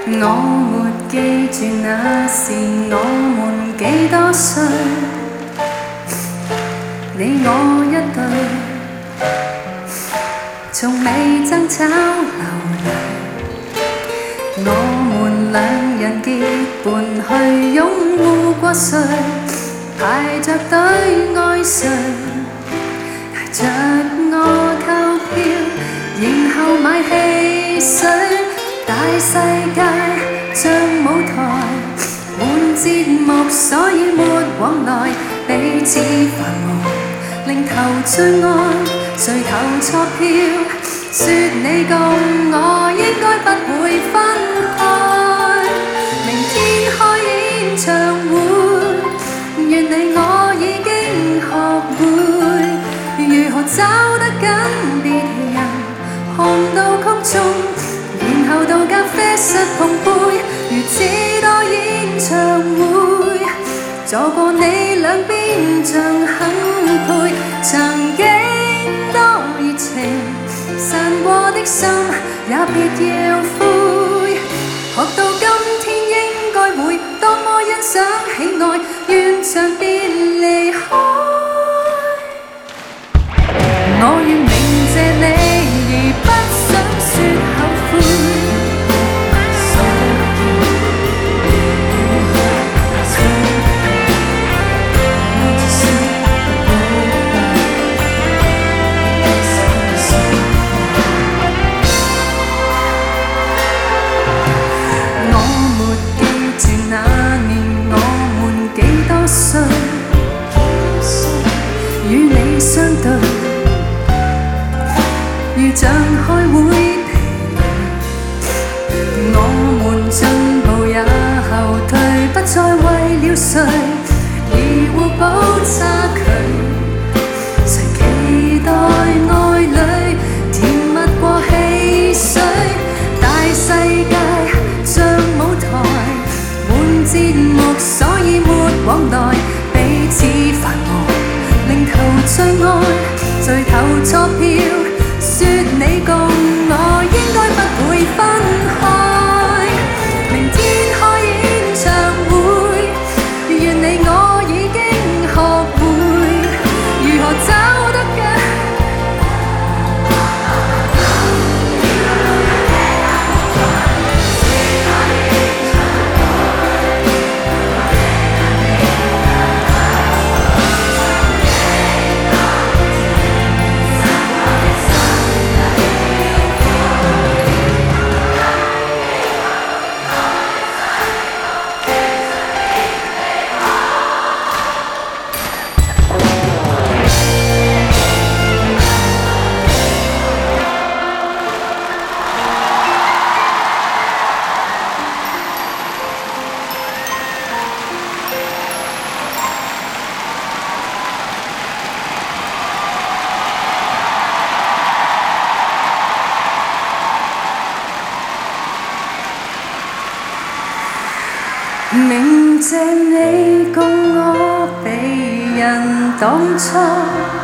我沒記住那時我們幾多歲，你我一對，從未爭吵流淚。我們兩人結伴去擁護過誰，排着隊愛誰，帶着我購票，然後買汽水。大世界像舞台，滿節目，所以沒往來，彼此繁忙，令頭最愛，誰投錯票？說你共我應該不會分開。明天開演唱會，願你我已經學會如何找得緊別人，看到曲終。然後到咖啡室碰杯，如此多演唱會，坐過你兩邊像很配。曾經多熱情，散過的心也別要灰。學到今天應該會多麼欣賞喜愛，願長便離開。我願明謝你而不想說後悔。與你相對，如像開會疲累，我們進步也後退，不再為了誰而互補差距。誰期待愛侶甜蜜過汽水？大世界像舞台，滿節目，所以沒往來，彼此繁忙。令頭最愛，誰投錯票？說你共我應該不會分開。明天開演唱會，願你我已經學會如何找得緊。明謝你共我被人當初。